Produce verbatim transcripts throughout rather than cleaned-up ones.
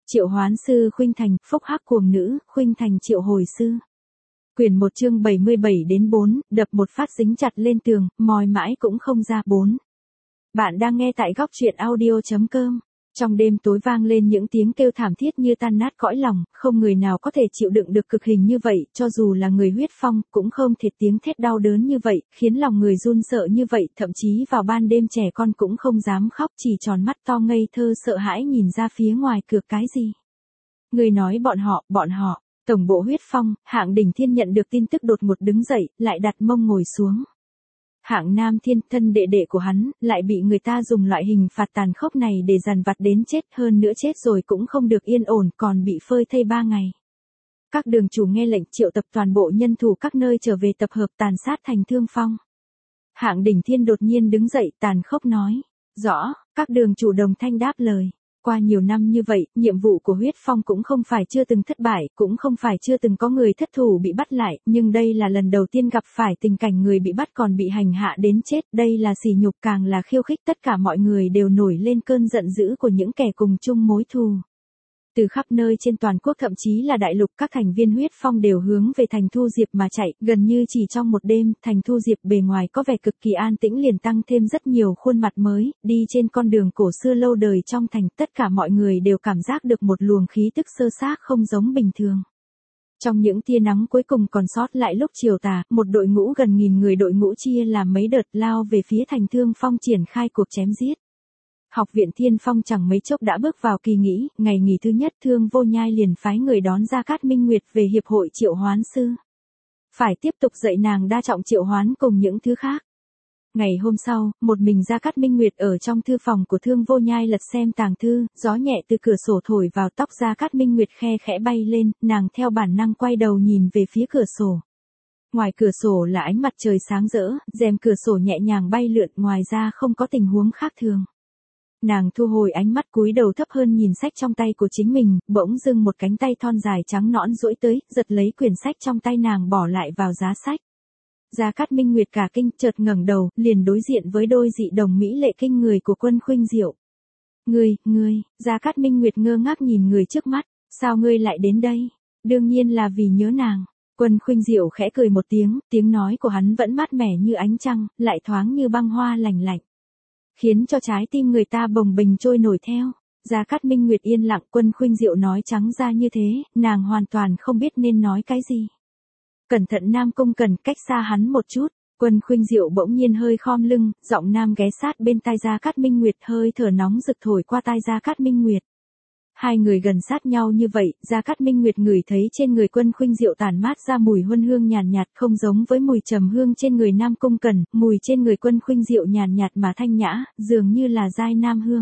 Triệu Hoán sư khuynh thành, phúc hắc cuồng nữ, khuynh thành triệu hồi sư. Quyển một chương bảy mươi bảy đến bốn, đập một phát dính chặt lên tường, mòi mãi cũng không ra bốn. Bạn đang nghe tại góc truyện audio chấm com. Trong đêm tối vang lên những tiếng kêu thảm thiết như tan nát cõi lòng, không người nào có thể chịu đựng được cực hình như vậy, cho dù là người huyết phong, cũng không thể tiếng thét đau đớn như vậy, khiến lòng người run sợ như vậy, thậm chí vào ban đêm trẻ con cũng không dám khóc, chỉ tròn mắt to ngây thơ sợ hãi nhìn ra phía ngoài cửa cái gì. Người nói bọn họ, bọn họ, tổng bộ huyết phong, Hạng Đình Thiên nhận được tin tức đột ngột đứng dậy, lại đặt mông ngồi xuống. Hạng Nam Thiên, thân đệ đệ của hắn, lại bị người ta dùng loại hình phạt tàn khốc này để dằn vặt đến chết, hơn nữa chết rồi cũng không được yên ổn, còn bị phơi thây ba ngày. Các đường chủ nghe lệnh triệu tập toàn bộ nhân thủ các nơi trở về tập hợp tàn sát Thành Thương Phong. Hạng Đình Thiên đột nhiên đứng dậy tàn khốc nói. Rõ, các đường chủ đồng thanh đáp lời. Qua nhiều năm như vậy, nhiệm vụ của huyết phong cũng không phải chưa từng thất bại, cũng không phải chưa từng có người thất thủ bị bắt lại, nhưng đây là lần đầu tiên gặp phải tình cảnh người bị bắt còn bị hành hạ đến chết, đây là sỉ nhục càng là khiêu khích, tất cả mọi người đều nổi lên cơn giận dữ của những kẻ cùng chung mối thù. Từ khắp nơi trên toàn quốc thậm chí là đại lục các thành viên huyết phong đều hướng về Thành Thu Diệp mà chạy, gần như chỉ trong một đêm, Thành Thu Diệp bề ngoài có vẻ cực kỳ an tĩnh liền tăng thêm rất nhiều khuôn mặt mới, đi trên con đường cổ xưa lâu đời trong thành, tất cả mọi người đều cảm giác được một luồng khí tức sơ xác không giống bình thường. Trong những tia nắng cuối cùng còn sót lại lúc chiều tà, một đội ngũ gần nghìn người đội ngũ chia làm mấy đợt lao về phía Thành Thương Phong triển khai cuộc chém giết. Học viện Thiên Phong chẳng mấy chốc đã bước vào kỳ nghỉ, ngày nghỉ thứ nhất Thương Vô Nhai liền phái người đón Gia Cát Minh Nguyệt về hiệp hội triệu hoán sư. Phải tiếp tục dạy nàng đa trọng triệu hoán cùng những thứ khác. Ngày hôm sau, một mình Gia Cát Minh Nguyệt ở trong thư phòng của Thương Vô Nhai lật xem tàng thư, gió nhẹ từ cửa sổ thổi vào tóc Gia Cát Minh Nguyệt khe khẽ bay lên, nàng theo bản năng quay đầu nhìn về phía cửa sổ. Ngoài cửa sổ là ánh mặt trời sáng rỡ, rèm cửa sổ nhẹ nhàng bay lượn, ngoài ra không có tình huống khác thường. Nàng thu hồi ánh mắt cúi đầu thấp hơn nhìn sách trong tay của chính mình, bỗng dưng một cánh tay thon dài trắng nõn duỗi tới, giật lấy quyển sách trong tay nàng bỏ lại vào giá sách. Gia Cát Minh Nguyệt cả kinh, chợt ngẩng đầu, liền đối diện với đôi dị đồng mỹ lệ kinh người của Quân Khuynh Diệu. Ngươi, ngươi, Gia Cát Minh Nguyệt ngơ ngác nhìn người trước mắt, sao ngươi lại đến đây? Đương nhiên là vì nhớ nàng. Quân Khuynh Diệu khẽ cười một tiếng, tiếng nói của hắn vẫn mát mẻ như ánh trăng, lại thoáng như băng hoa lành lạnh, khiến cho trái tim người ta bồng bềnh trôi nổi theo. Gia Cát Minh Nguyệt yên lặng, Quân Khuynh Diệu nói trắng ra như thế, nàng hoàn toàn không biết nên nói cái gì. Cẩn thận Nam Cung Cần, cách xa hắn một chút. Quân Khuynh Diệu bỗng nhiên hơi khom lưng, giọng nam ghé sát bên tai Gia Cát Minh Nguyệt, hơi thở nóng rực thổi qua tai Gia Cát Minh Nguyệt. Hai người gần sát nhau như vậy, Gia Cát Minh Nguyệt ngửi thấy trên người Quân Khuynh Diệu tản mát ra mùi huân hương nhàn nhạt, không giống với mùi trầm hương trên người Nam Cung Cần, mùi trên người Quân Khuynh Diệu nhàn nhạt mà thanh nhã, dường như là giai nam hương.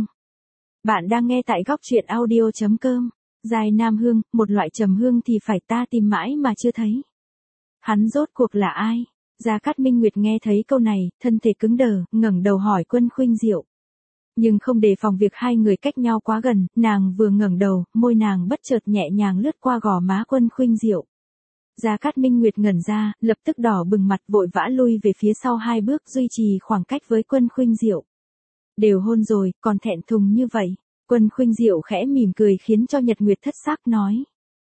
Bạn đang nghe tại góc truyện audio chấm com. Giai nam hương, một loại trầm hương thì phải ta tìm mãi mà chưa thấy. Hắn rốt cuộc là ai? Gia Cát Minh Nguyệt nghe thấy câu này, thân thể cứng đờ, ngẩng đầu hỏi Quân Khuynh Diệu. Nhưng không đề phòng việc hai người cách nhau quá gần, nàng vừa ngẩng đầu, môi nàng bất chợt nhẹ nhàng lướt qua gò má Quân Khuynh Diệu. Gia Cát Minh Nguyệt ngẩn ra, lập tức đỏ bừng mặt, vội vã lui về phía sau hai bước, duy trì khoảng cách với Quân Khuynh Diệu. Đều hôn rồi, còn thẹn thùng như vậy. Quân Khuynh Diệu khẽ mỉm cười khiến cho Nhật Nguyệt thất sắc nói.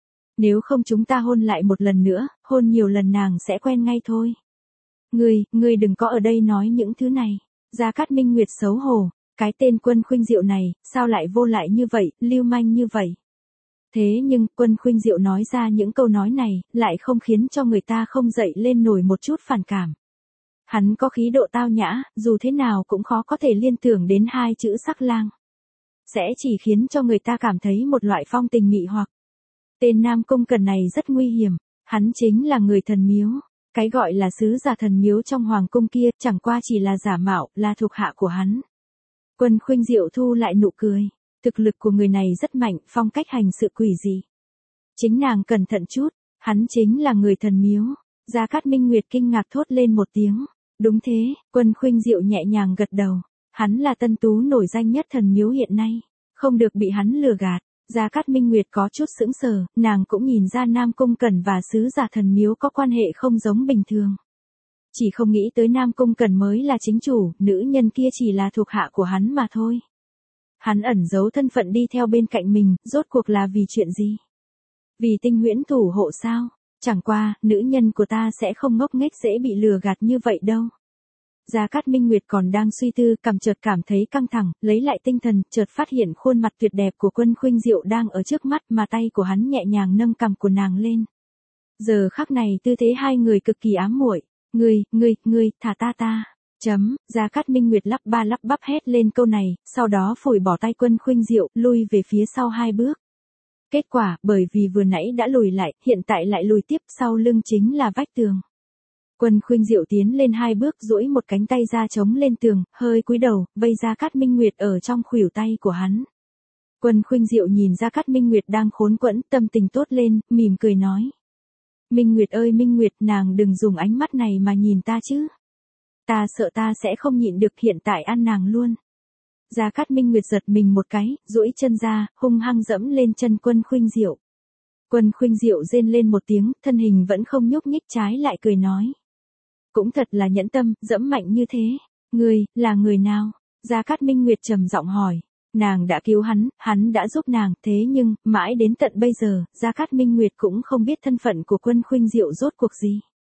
Nếu không chúng ta hôn lại một lần nữa, hôn nhiều lần nàng sẽ quen ngay thôi. Ngươi, ngươi đừng có ở đây nói những thứ này. Gia Cát Minh Nguyệt xấu hổ. Cái tên Quân Khuynh Diệu này, sao lại vô lại như vậy, lưu manh như vậy? Thế nhưng, Quân Khuynh Diệu nói ra những câu nói này, lại không khiến cho người ta không dậy lên nổi một chút phản cảm. Hắn có khí độ tao nhã, dù thế nào cũng khó có thể liên tưởng đến hai chữ sắc lang. Sẽ chỉ khiến cho người ta cảm thấy một loại phong tình mị hoặc. Tên Nam Cung Cần này rất nguy hiểm, hắn chính là người thần miếu. Cái gọi là sứ giả thần miếu trong hoàng cung kia, chẳng qua chỉ là giả mạo, là thuộc hạ của hắn. Quân Khuynh Diệu thu lại nụ cười. Thực lực của người này rất mạnh, phong cách hành sự quỷ dị. Chính nàng cẩn thận chút, hắn chính là người thần miếu. Gia Cát Minh Nguyệt kinh ngạc thốt lên một tiếng. Đúng thế, Quân Khuynh Diệu nhẹ nhàng gật đầu. Hắn là tân tú nổi danh nhất thần miếu hiện nay. Không được bị hắn lừa gạt. Gia Cát Minh Nguyệt có chút sững sờ, nàng cũng nhìn ra Nam Cung Cần và sứ giả thần miếu có quan hệ không giống bình thường. Chỉ không nghĩ tới Nam Cung Cần mới là chính chủ, nữ nhân kia chỉ là thuộc hạ của hắn mà thôi. Hắn ẩn giấu thân phận đi theo bên cạnh mình, rốt cuộc là vì chuyện gì? Vì Tinh Huyễn thủ hộ sao? Chẳng qua, nữ nhân của ta sẽ không ngốc nghếch dễ bị lừa gạt như vậy đâu. Gia Cát Minh Nguyệt còn đang suy tư, cầm chợt cảm thấy căng thẳng, lấy lại tinh thần, chợt phát hiện khuôn mặt tuyệt đẹp của Quân Khuynh Diệu đang ở trước mắt mà tay của hắn nhẹ nhàng nâng cằm của nàng lên. Giờ khắc này tư thế hai người cực kỳ ám muội. Ngươi, ngươi, ngươi, thả ta ta. Chấm, Gia Cát Minh Nguyệt lắp ba lắp bắp hét lên câu này, sau đó phủi bỏ tay Quân Khuynh Diệu, lui về phía sau hai bước. Kết quả, bởi vì vừa nãy đã lùi lại, hiện tại lại lùi tiếp, sau lưng chính là vách tường. Quân Khuynh Diệu tiến lên hai bước, duỗi một cánh tay ra chống lên tường, hơi cúi đầu, vây Gia Cát Minh Nguyệt ở trong khuỷu tay của hắn. Quân Khuynh Diệu nhìn Gia Cát Minh Nguyệt đang khốn quẫn, tâm tình tốt lên, mỉm cười nói. Minh Nguyệt ơi Minh Nguyệt, nàng đừng dùng ánh mắt này mà nhìn ta chứ. Ta sợ ta sẽ không nhịn được, hiện tại ăn nàng luôn. Gia Cát Minh Nguyệt giật mình một cái, duỗi chân ra, hung hăng dẫm lên chân Quân Khuynh Diệu. Quân Khuynh Diệu rên lên một tiếng, thân hình vẫn không nhúc nhích, trái lại cười nói. Cũng thật là nhẫn tâm, dẫm mạnh như thế. Ngươi, là người nào? Gia Cát Minh Nguyệt trầm giọng hỏi. Nàng đã cứu hắn, hắn đã giúp nàng, thế nhưng, mãi đến tận bây giờ, Gia Cát Minh Nguyệt cũng không biết thân phận của Quân Khuynh Diệu rốt cuộc gì.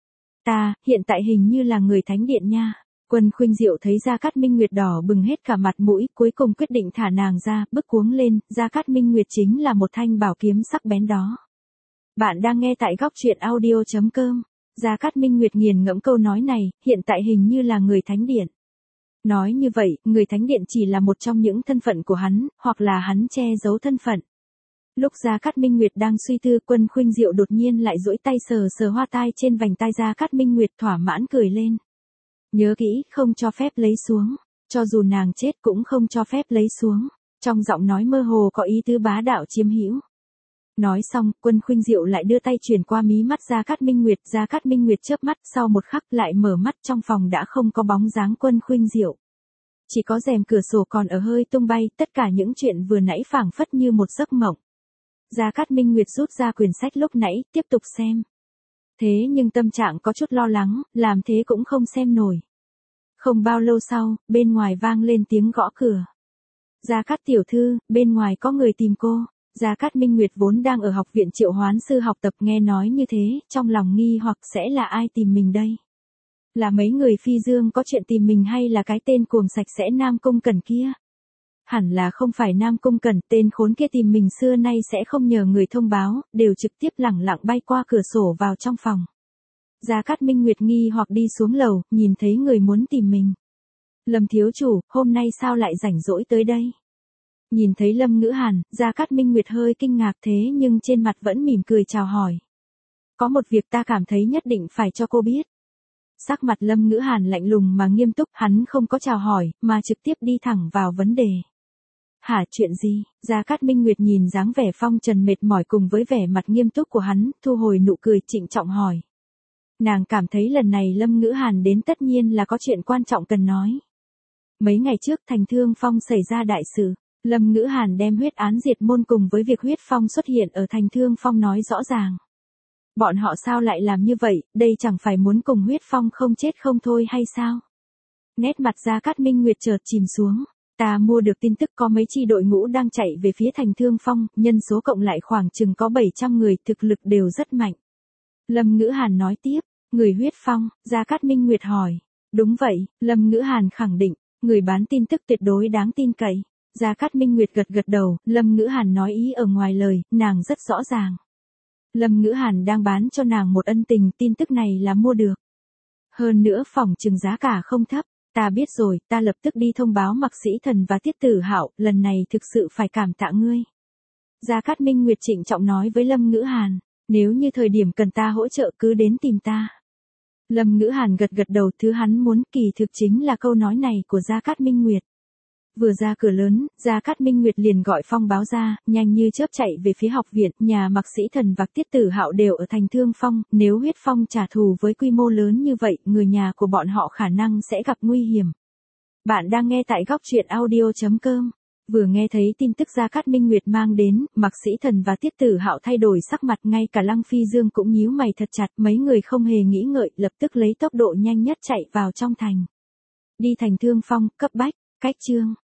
Ta, hiện tại hình như là người thánh điện nha. Quân Khuynh Diệu thấy Gia Cát Minh Nguyệt đỏ bừng hết cả mặt mũi, cuối cùng quyết định thả nàng ra, bức cuống lên, Gia Cát Minh Nguyệt chính là một thanh bảo kiếm sắc bén đó. Bạn đang nghe tại góc truyện audio chấm com. Gia Cát Minh Nguyệt nghiền ngẫm câu nói này, hiện tại hình như là người thánh điện. Nói như vậy, người thánh điện chỉ là một trong những thân phận của hắn, hoặc là hắn che giấu thân phận. Lúc Gia Cát Minh Nguyệt đang suy tư, Quân Khuynh Diệu đột nhiên lại duỗi tay sờ sờ hoa tai trên vành tai Gia Cát Minh Nguyệt, thỏa mãn cười lên. Nhớ kỹ, không cho phép lấy xuống. Cho dù nàng chết cũng không cho phép lấy xuống. Trong giọng nói mơ hồ có ý tứ bá đạo chiếm hữu. Nói xong, Quân Khuynh Diệu lại đưa tay chuyển qua mí mắt Gia Cát Minh Nguyệt. Gia Cát Minh Nguyệt chớp mắt, sau một khắc lại mở mắt, trong phòng đã không có bóng dáng Quân Khuynh Diệu. Chỉ có rèm cửa sổ còn ở hơi tung bay, tất cả những chuyện vừa nãy phảng phất như một giấc mộng. Gia Cát Minh Nguyệt rút ra quyển sách lúc nãy, tiếp tục xem. Thế nhưng tâm trạng có chút lo lắng, làm thế cũng không xem nổi. Không bao lâu sau, bên ngoài vang lên tiếng gõ cửa. Gia Cát tiểu thư, bên ngoài có người tìm cô. Gia Cát Minh Nguyệt vốn đang ở học viện Triệu Hoán Sư học tập, nghe nói như thế, trong lòng nghi hoặc sẽ là ai tìm mình đây? Là mấy người phi dương có chuyện tìm mình hay là cái tên cuồng sạch sẽ Nam Cung Cẩn kia? Hẳn là không phải Nam Cung Cẩn, tên khốn kia tìm mình xưa nay sẽ không nhờ người thông báo, đều trực tiếp lẳng lặng bay qua cửa sổ vào trong phòng. Gia Cát Minh Nguyệt nghi hoặc đi xuống lầu, nhìn thấy người muốn tìm mình. Lâm thiếu chủ, hôm nay sao lại rảnh rỗi tới đây? Nhìn thấy Lâm Ngữ Hàn, Gia Cát Minh Nguyệt hơi kinh ngạc, thế nhưng trên mặt vẫn mỉm cười chào hỏi. Có một việc ta cảm thấy nhất định phải cho cô biết. Sắc mặt Lâm Ngữ Hàn lạnh lùng mà nghiêm túc, hắn không có chào hỏi, mà trực tiếp đi thẳng vào vấn đề. Hả, chuyện gì? Gia Cát Minh Nguyệt nhìn dáng vẻ phong trần mệt mỏi cùng với vẻ mặt nghiêm túc của hắn, thu hồi nụ cười, trịnh trọng hỏi. Nàng cảm thấy lần này Lâm Ngữ Hàn đến tất nhiên là có chuyện quan trọng cần nói. Mấy ngày trước Thành Thương Phong xảy ra đại sự, Lâm Ngữ Hàn đem huyết án diệt môn cùng với việc huyết phong xuất hiện ở Thành Thương Phong nói rõ ràng. Bọn họ sao lại làm như vậy, đây chẳng phải muốn cùng huyết phong không chết không thôi hay sao? Nét mặt Gia Cát Minh Nguyệt chợt chìm xuống. Ta mua được tin tức có mấy chi đội ngũ đang chạy về phía Thành Thương Phong, nhân số cộng lại khoảng chừng có bảy trăm người, thực lực đều rất mạnh. Lâm Ngữ Hàn nói tiếp, người huyết phong, Gia Cát Minh Nguyệt hỏi. Đúng vậy, Lâm Ngữ Hàn khẳng định, người bán tin tức tuyệt đối đáng tin cậy. Gia Cát Minh Nguyệt gật gật đầu, Lâm Ngữ Hàn nói ý ở ngoài lời, nàng rất rõ ràng. Lâm Ngữ Hàn đang bán cho nàng một ân tình, tin tức này là mua được. Hơn nữa phòng chừng giá cả không thấp, ta biết rồi, ta lập tức đi thông báo Mạc Sĩ Thần và Tiết Tử Hạo, lần này thực sự phải cảm tạ ngươi. Gia Cát Minh Nguyệt trịnh trọng nói với Lâm Ngữ Hàn, nếu như thời điểm cần ta hỗ trợ cứ đến tìm ta. Lâm Ngữ Hàn gật gật đầu, thứ hắn muốn kỳ thực chính là câu nói này của Gia Cát Minh Nguyệt. Vừa ra cửa lớn, Gia Cát Minh Nguyệt liền gọi Phong báo ra, nhanh như chớp chạy về phía học viện, nhà Mạc Sĩ Thần và Tiết Tử Hạo đều ở Thành Thương Phong, nếu huyết phong trả thù với quy mô lớn như vậy, người nhà của bọn họ khả năng sẽ gặp nguy hiểm. Bạn đang nghe tại góc truyện audio chấm com. Vừa nghe thấy tin tức Gia Cát Minh Nguyệt mang đến, Mạc Sĩ Thần và Tiết Tử Hạo thay đổi sắc mặt, ngay cả Lăng Phi Dương cũng nhíu mày thật chặt, mấy người không hề nghĩ ngợi, lập tức lấy tốc độ nhanh nhất chạy vào trong thành. Đi Thành Thương Phong, cấp bách, cách chương.